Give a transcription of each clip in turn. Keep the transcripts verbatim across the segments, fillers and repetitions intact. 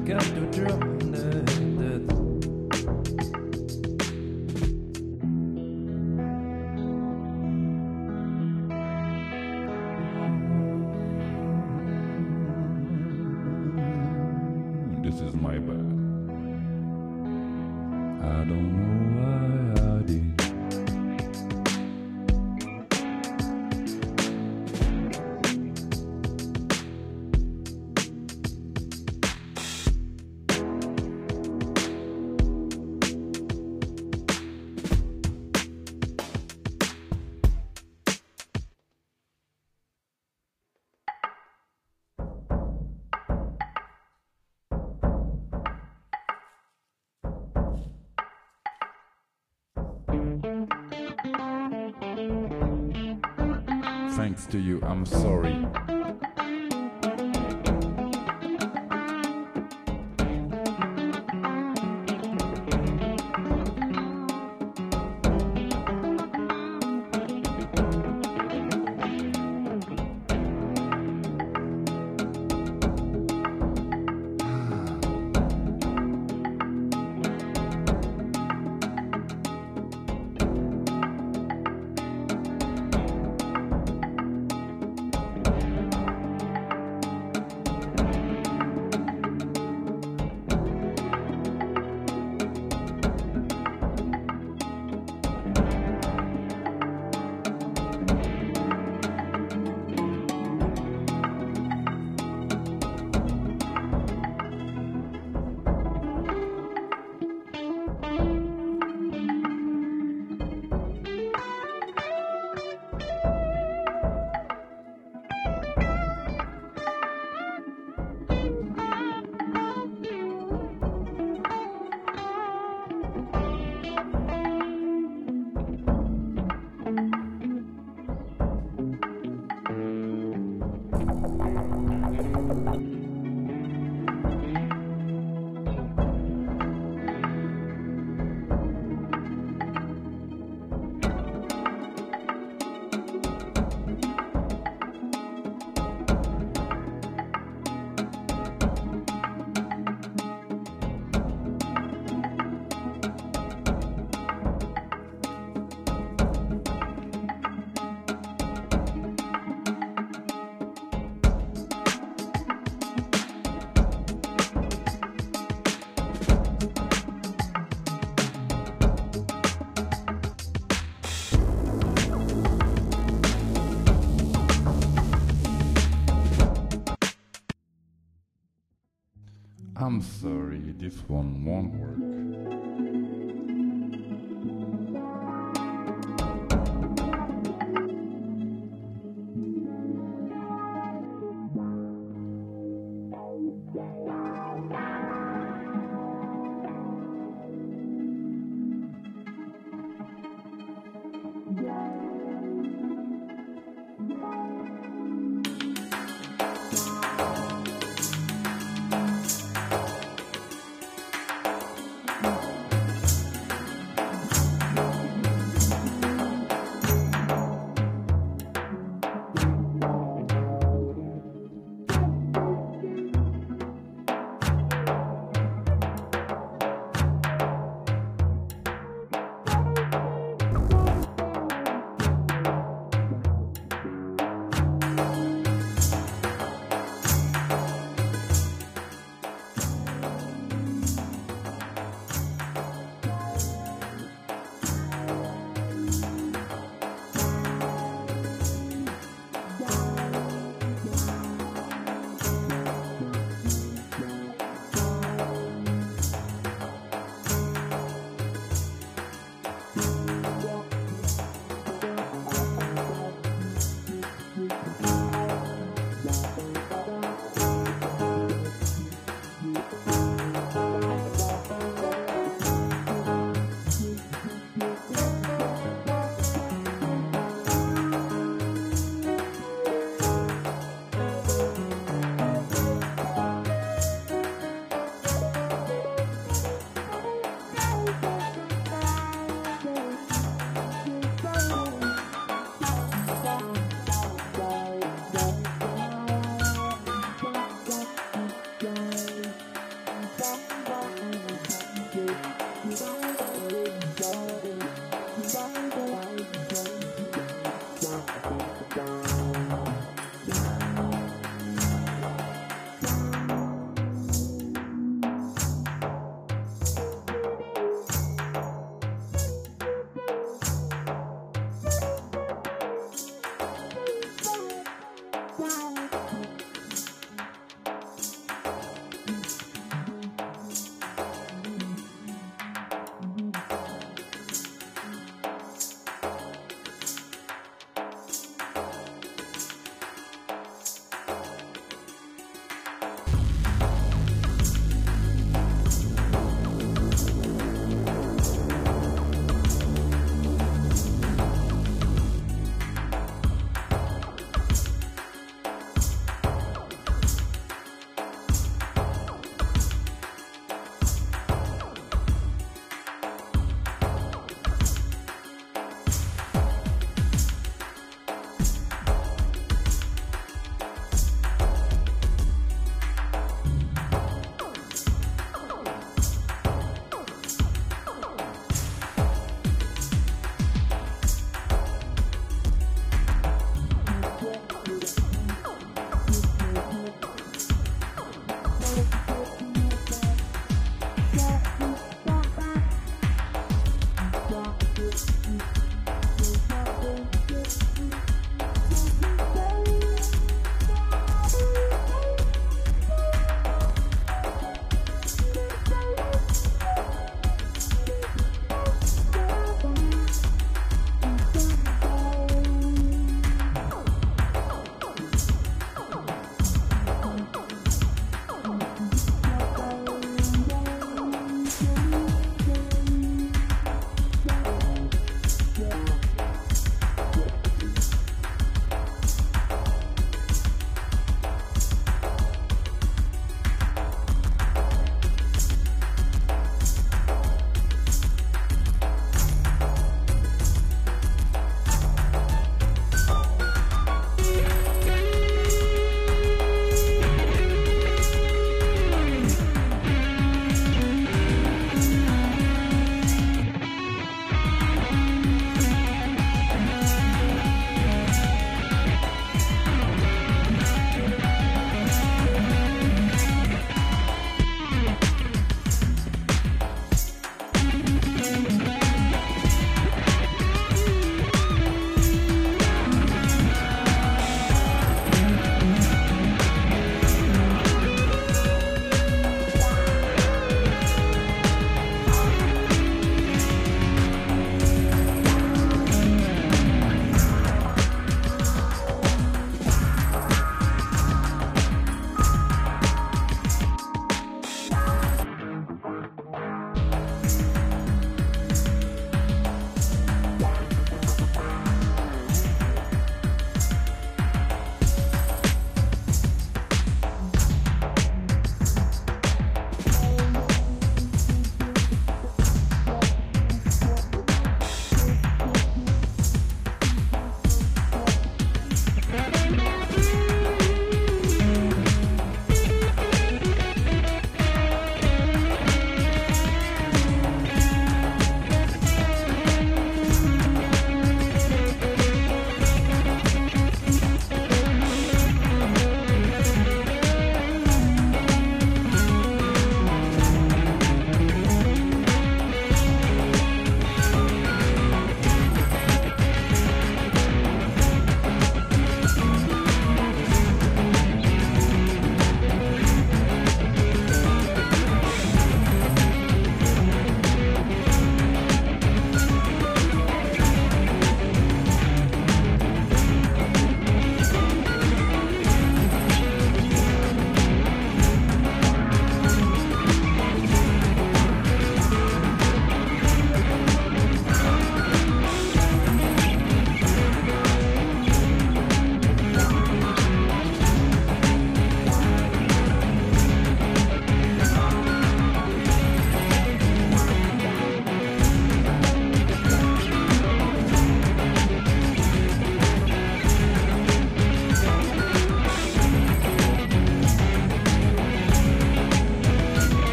got to drop that. This is my bad. I don't know why I did. Thanks to you, I'm sorry. I'm sorry, this one won't work.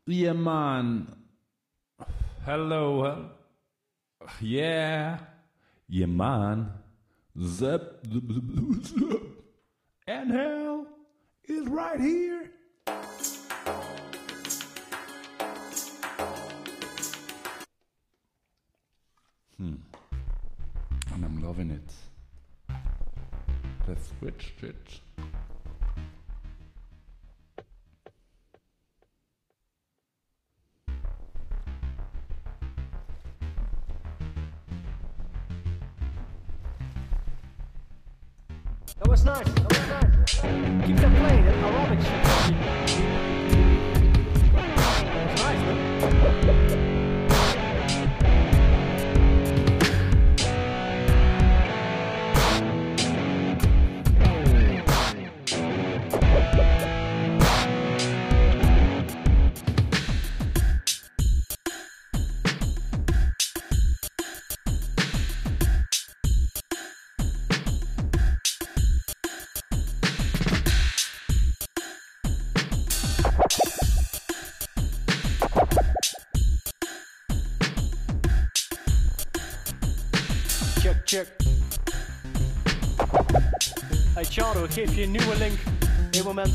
Yeah, man. Hello. hel- Yeah. Yeah, man. Zep. And hell is right here. Hmm. And I'm loving it. Let's switch it. That was nice. That was nice. Keep that playing. That aerobics should That was nice, man. Check, check. Hey Chardo, ik geef je een nieuwe link. Eén moment.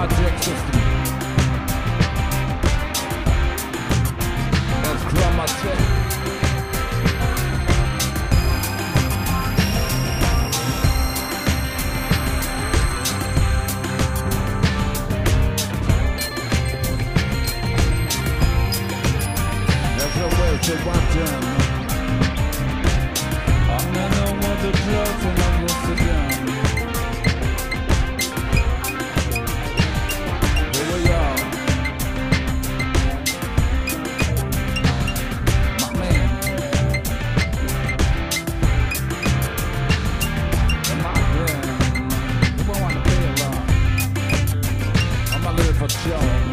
Chromatic system. That's chromatic. There's a way to watch them. I'm gonna want the drugs and I'm gonna sit down. Here we are. My man. And my friend. You won't want to pay a lot. I'm gonna live for sure.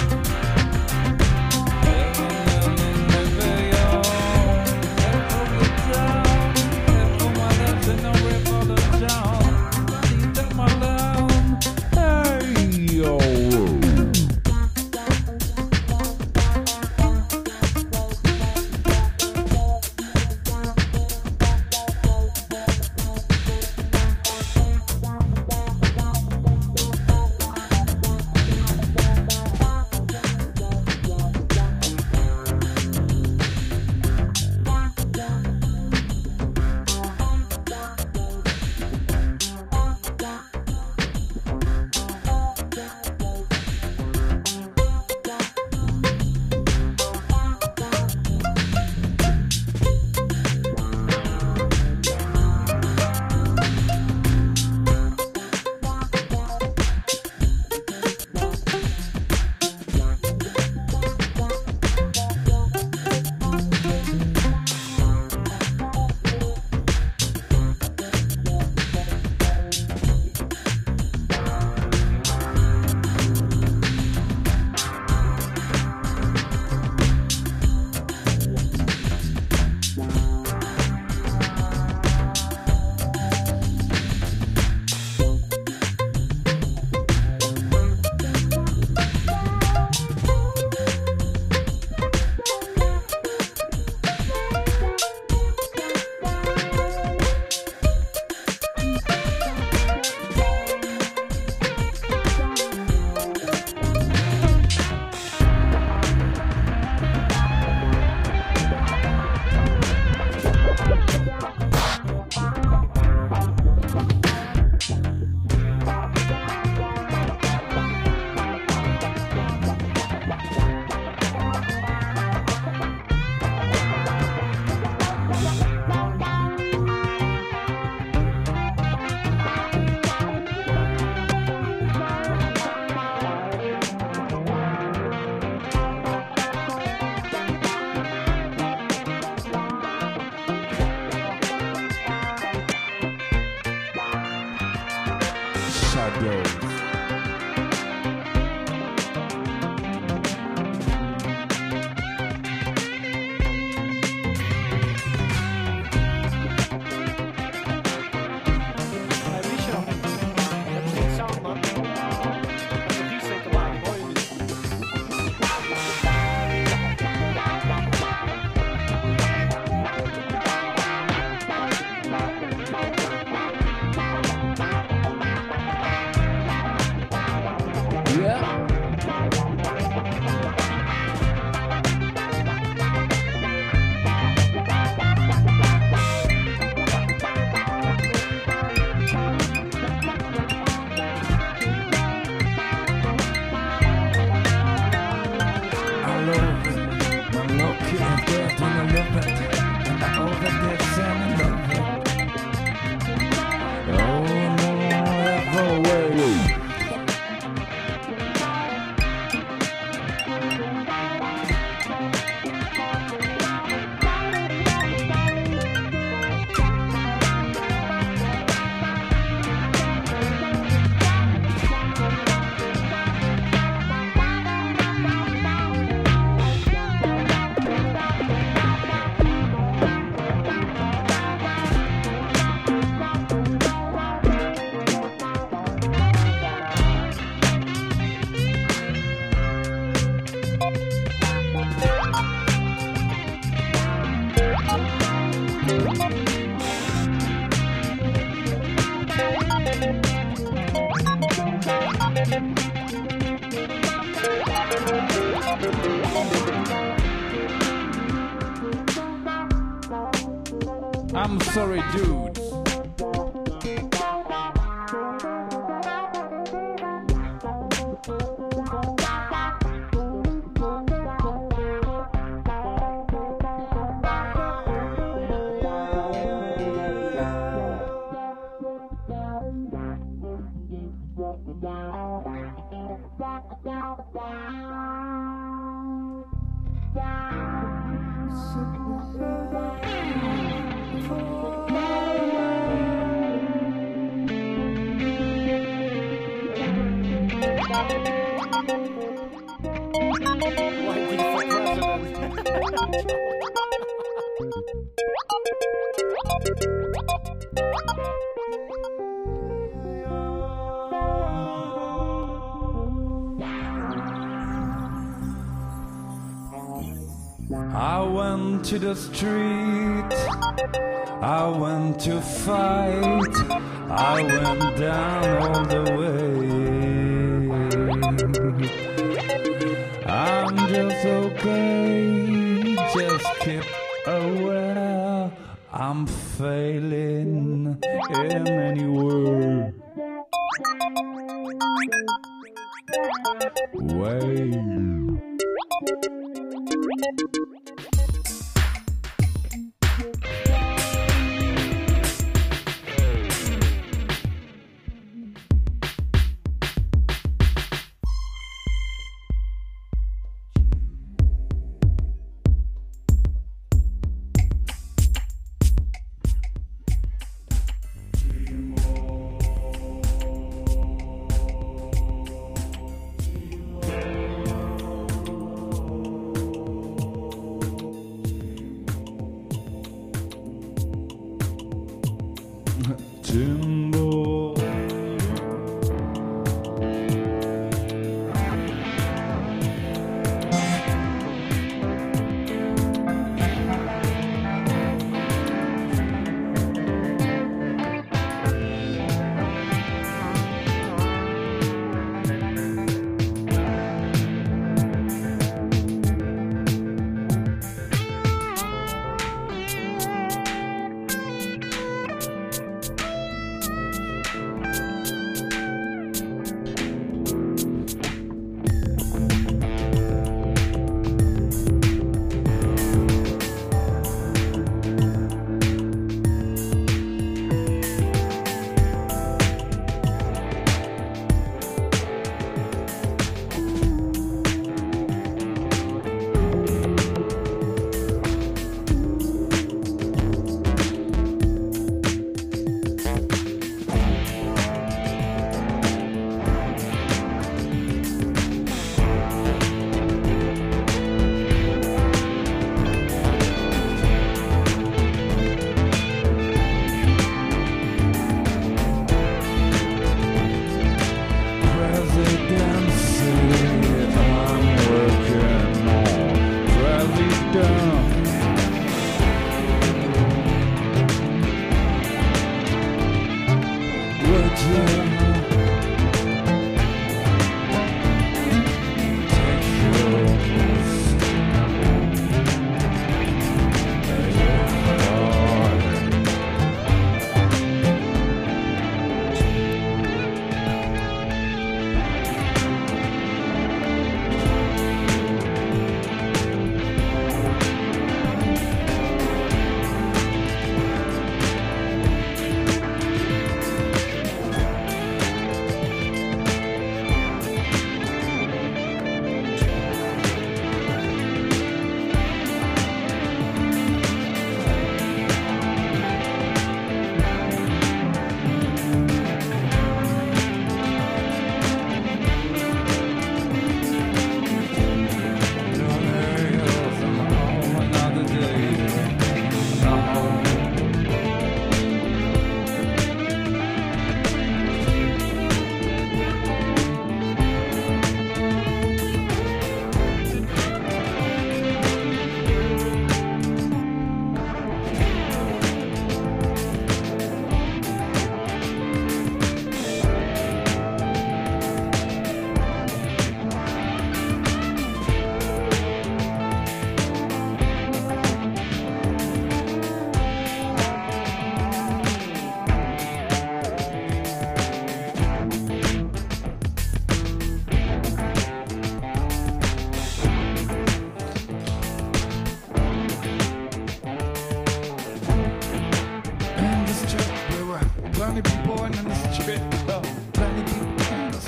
Shadows. Hey, Michel. Heb je geen sound, man? Als je die zeker laat, hoor je niet. I'm sorry, dude. Whitey for president. I went to the street, I went to fight, I went down all the way. I'm just okay, just keep aware, I'm failing in any way. Way.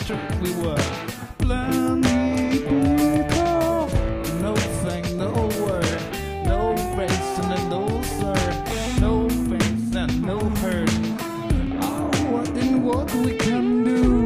street we were. Plenty people, nothing, no word, no race and no third, no face and no hurt. Oh, what in what we can do.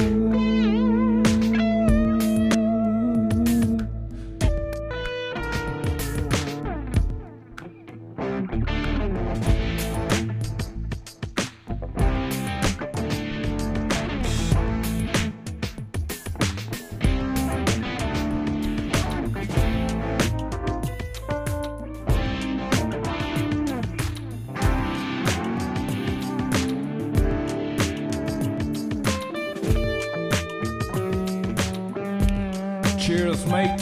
Cheers, mate.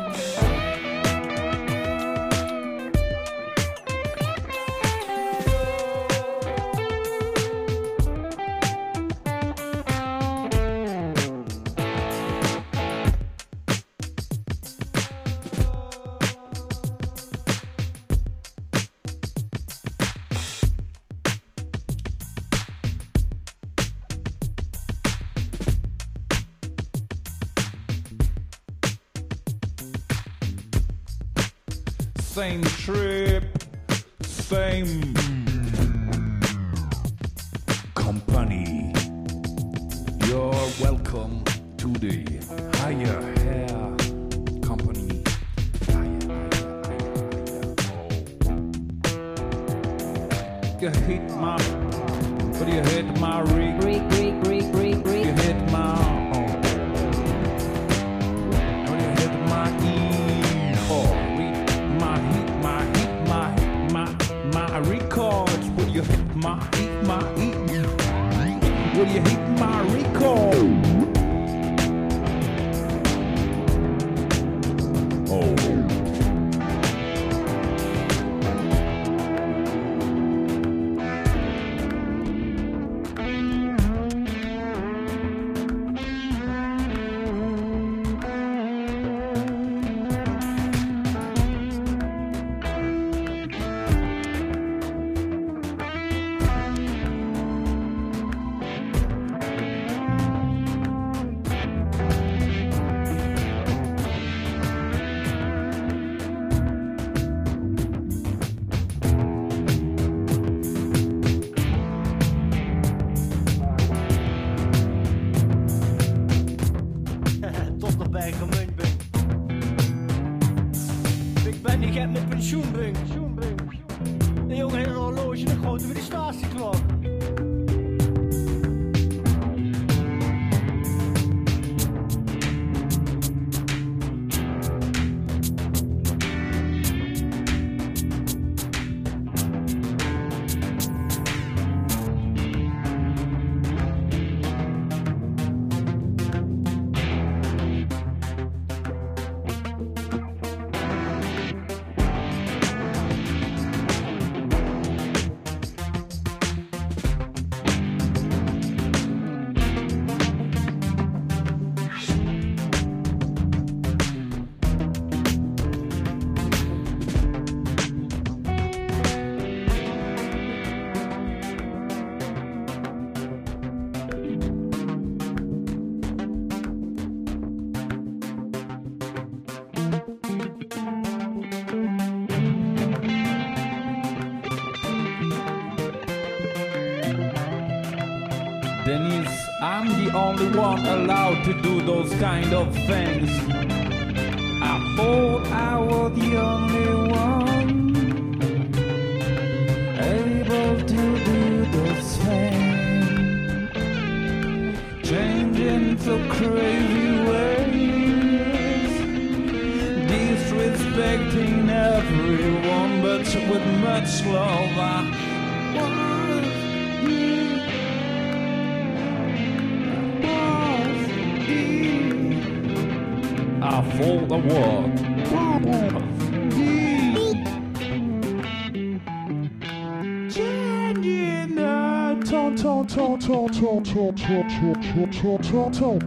Same trip, same company. You're welcome to the Higher Hair Company. Higher, higher, higher, higher. Oh. You hit my, but you hit my rig, Rig, rig, rig, rig, rig. you hit my, oh. But you hit my E, oh. My hit, my hit, my my my records. Will you hit my hit, my hit? Will you hit my record? Oh. Tot nog bij gemunt ben. Ik ben niet gek met pensioen ben. De jongen heeft een horloge en een grote met die statieklok. Dennis, I'm the only one allowed to do those kind of things. I thought I was the only one able to do those things, changing so crazy ways, disrespecting everyone, but with much love. I was I thought I was changing the tone, tone, tone, tone, tone, tone, tone, tone, tone, tone, tone.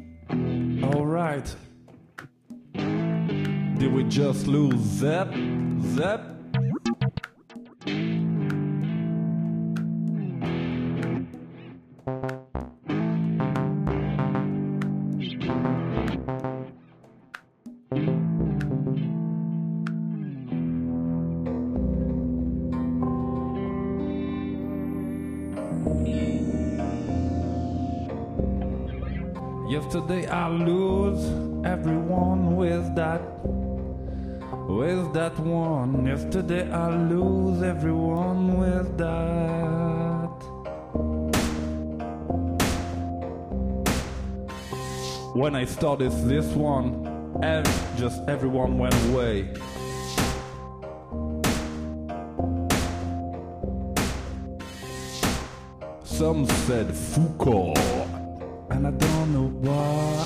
All right. Did we just lose that? Zap. Yesterday I lose everyone with that, with that one. Yesterday I lose everyone with that. When I started this one, and just everyone went away. Some said Foucault, and I don't know why.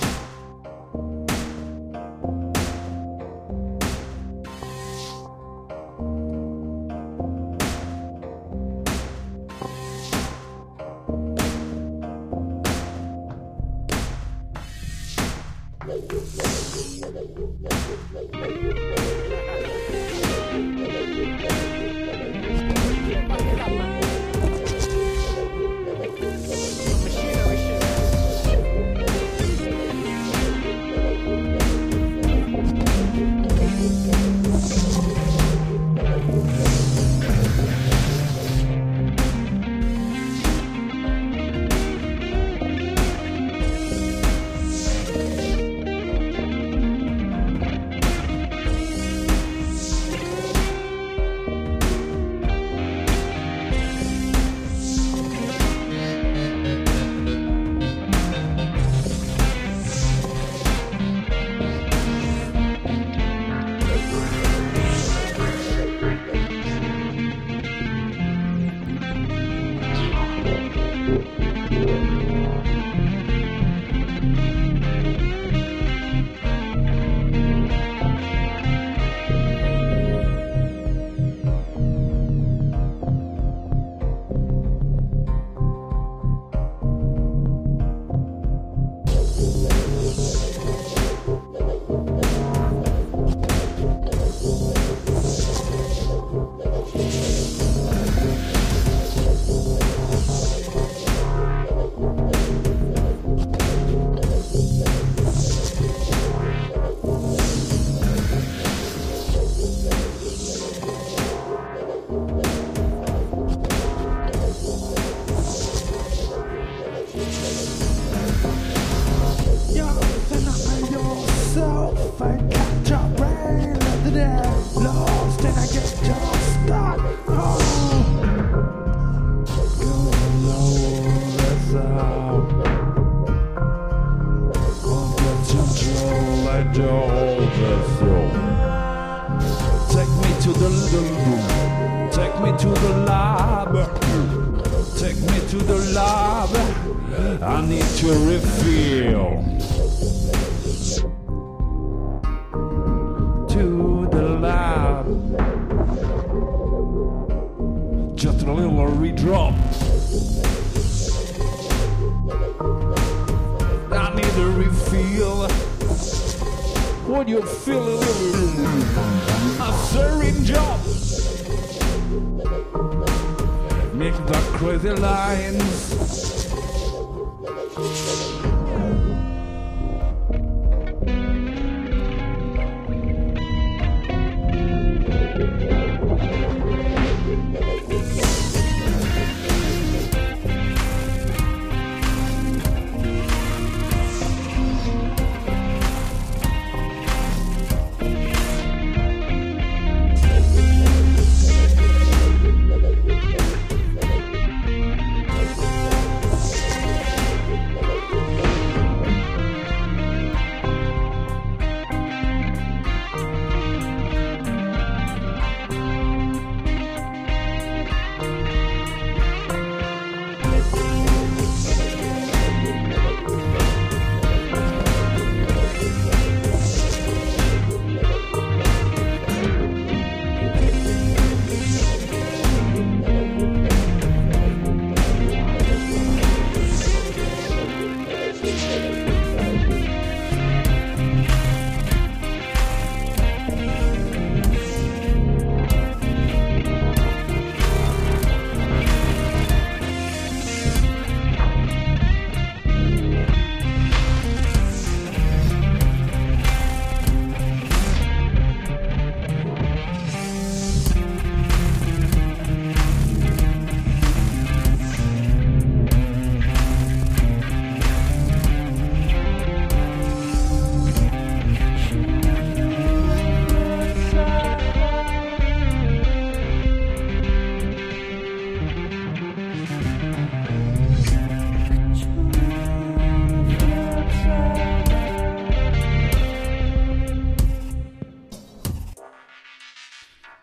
Take me to the room, take me to the lab, take me to the lab. I need to refill. To the lab, just a little redrop. I need a refill. Would you feel a little a syringe job? Make the crazy lines.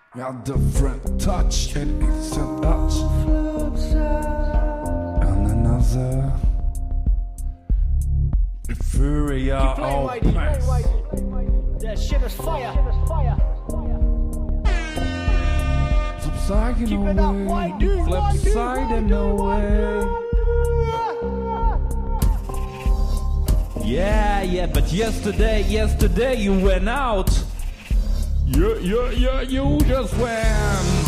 A different touch, it isn't us. And another Euphoria Play Whitey, play opens. Whitey. That shit is fire. Subsiding Keep it up, away, Whitey, flip Whitey, siding Whitey, away. Yeah, yeah, but yesterday, yesterday you went out. Yeah, yeah, yeah, you just went.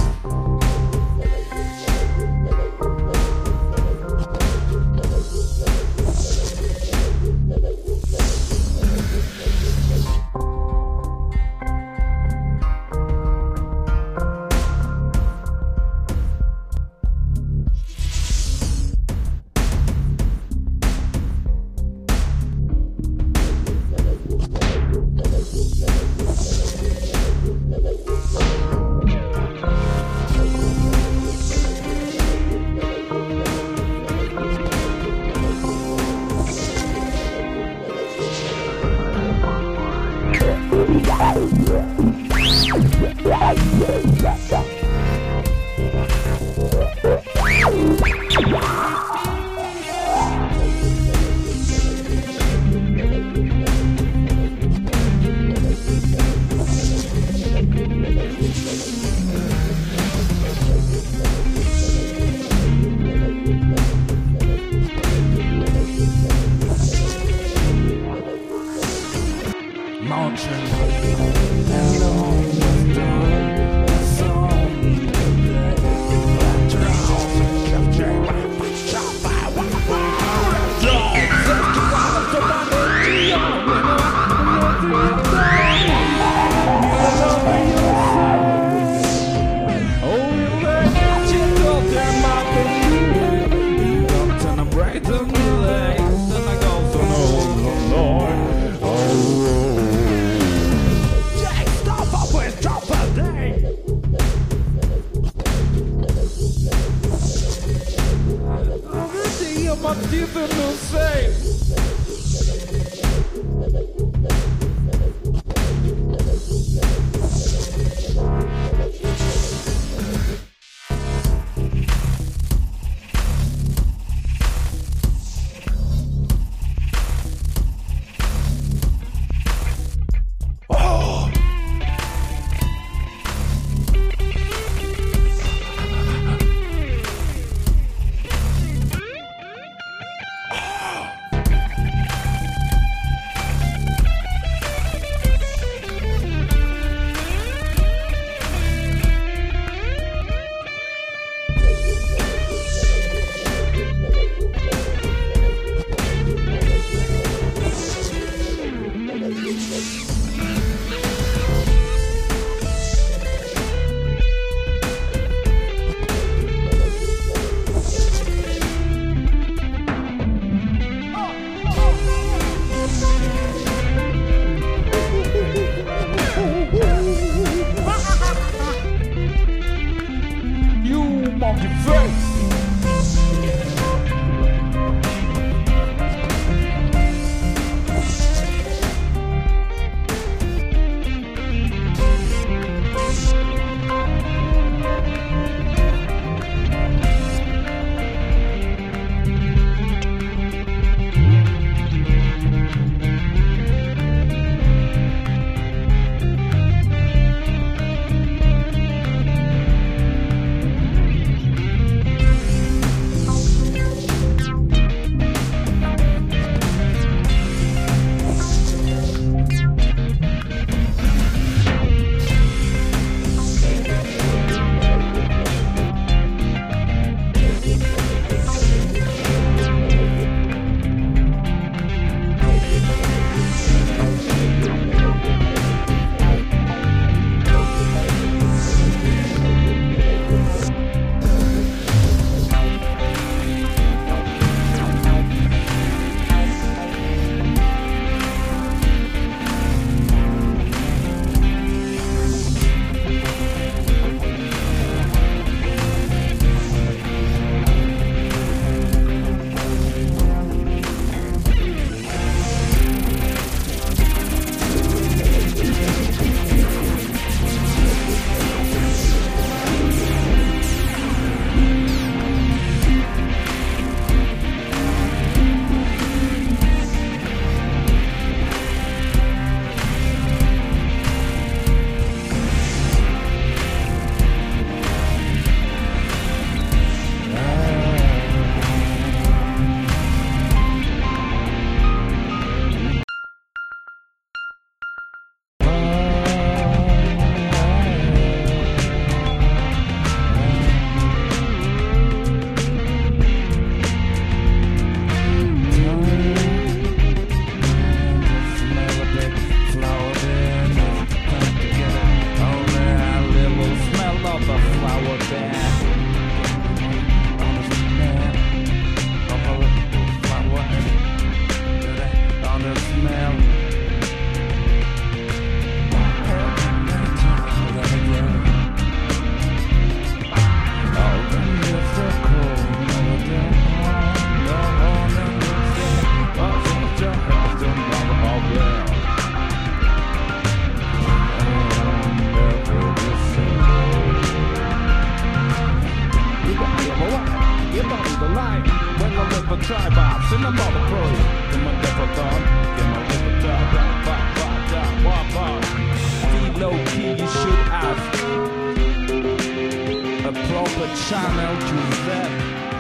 up a channel to that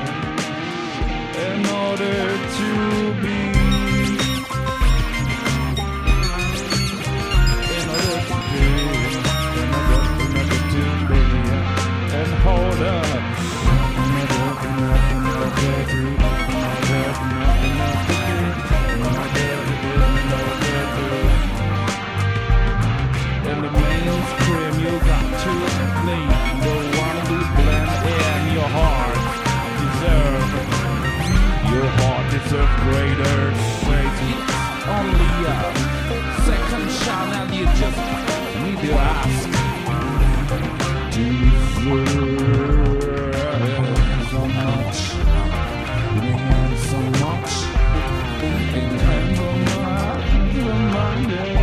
in order to be in order to be another another two billion and hold up another another another three another another in the mainstream you got to leave the one we blend in your heart deserve your heart deserves greater praise. It's only a second channel you just need to ask deserve so much and so much in hand of my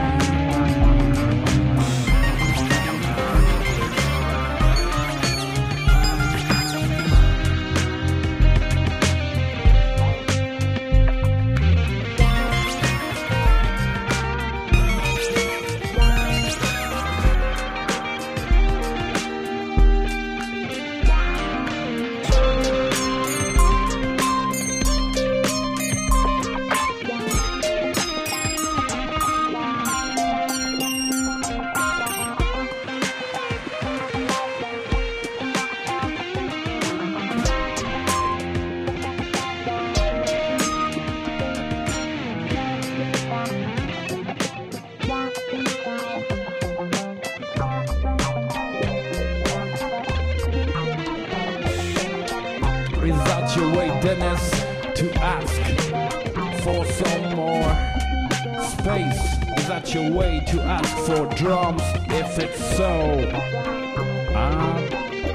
Is that your way, Dennis, to ask for some more space? Is that your way to ask for drums? If it's so, I'm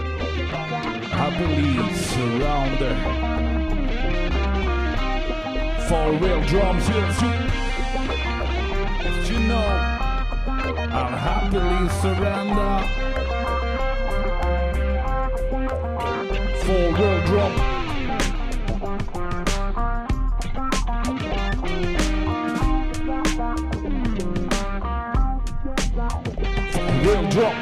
happily surrounded. For real drums, yes, you, yes, you know, I'll happily surrender. For real drum. For real drum.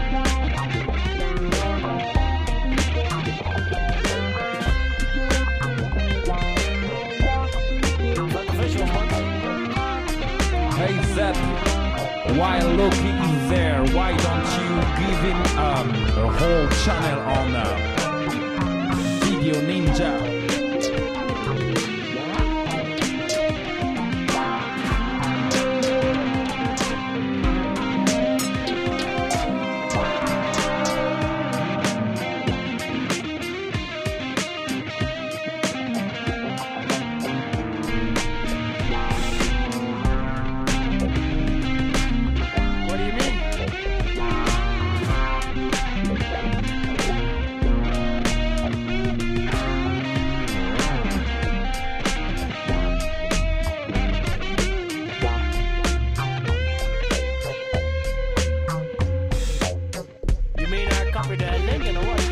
Hey Zed, while Loki is there, why don't you give him um, a whole channel on uh, Video Ninja? What do you mean? You mean I copied that link or what?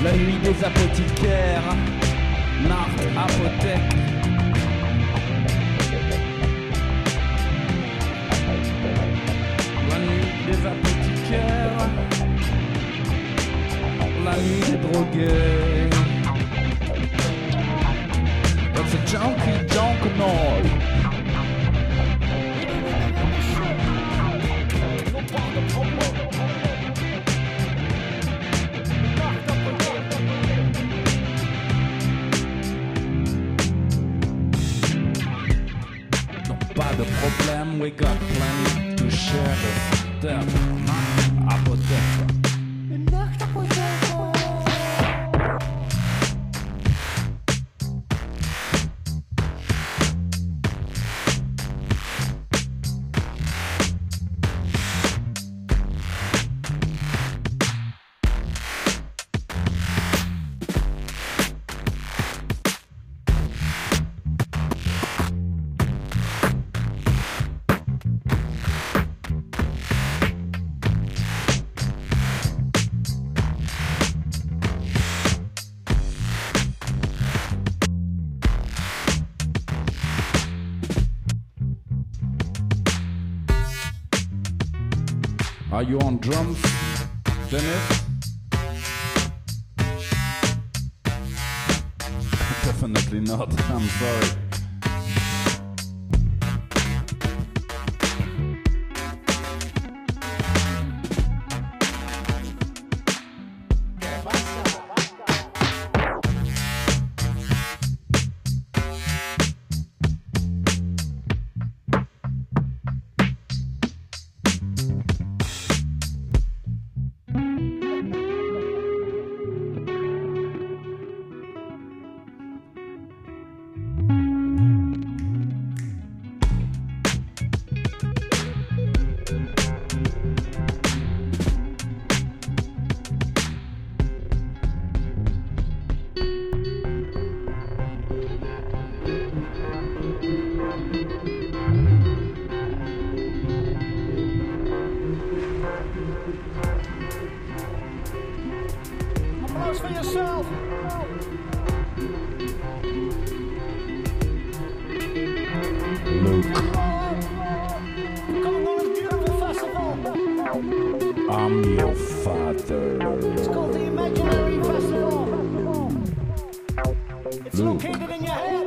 La nuit des apothicaires, Nart Apothèque. La nuit des apothicaires, la nuit des drogués. It's a junkie junk noise. Pas de problème, we got plenty to share the stuff. Apothèque. Are you on drums, Dennis? Definitely not, I'm sorry. Applaus voor jezelf. Luke, Kom op naar het Beautiful Festival. I'm your father. It's called the Imaginary Festival. It's Luke. located in your head.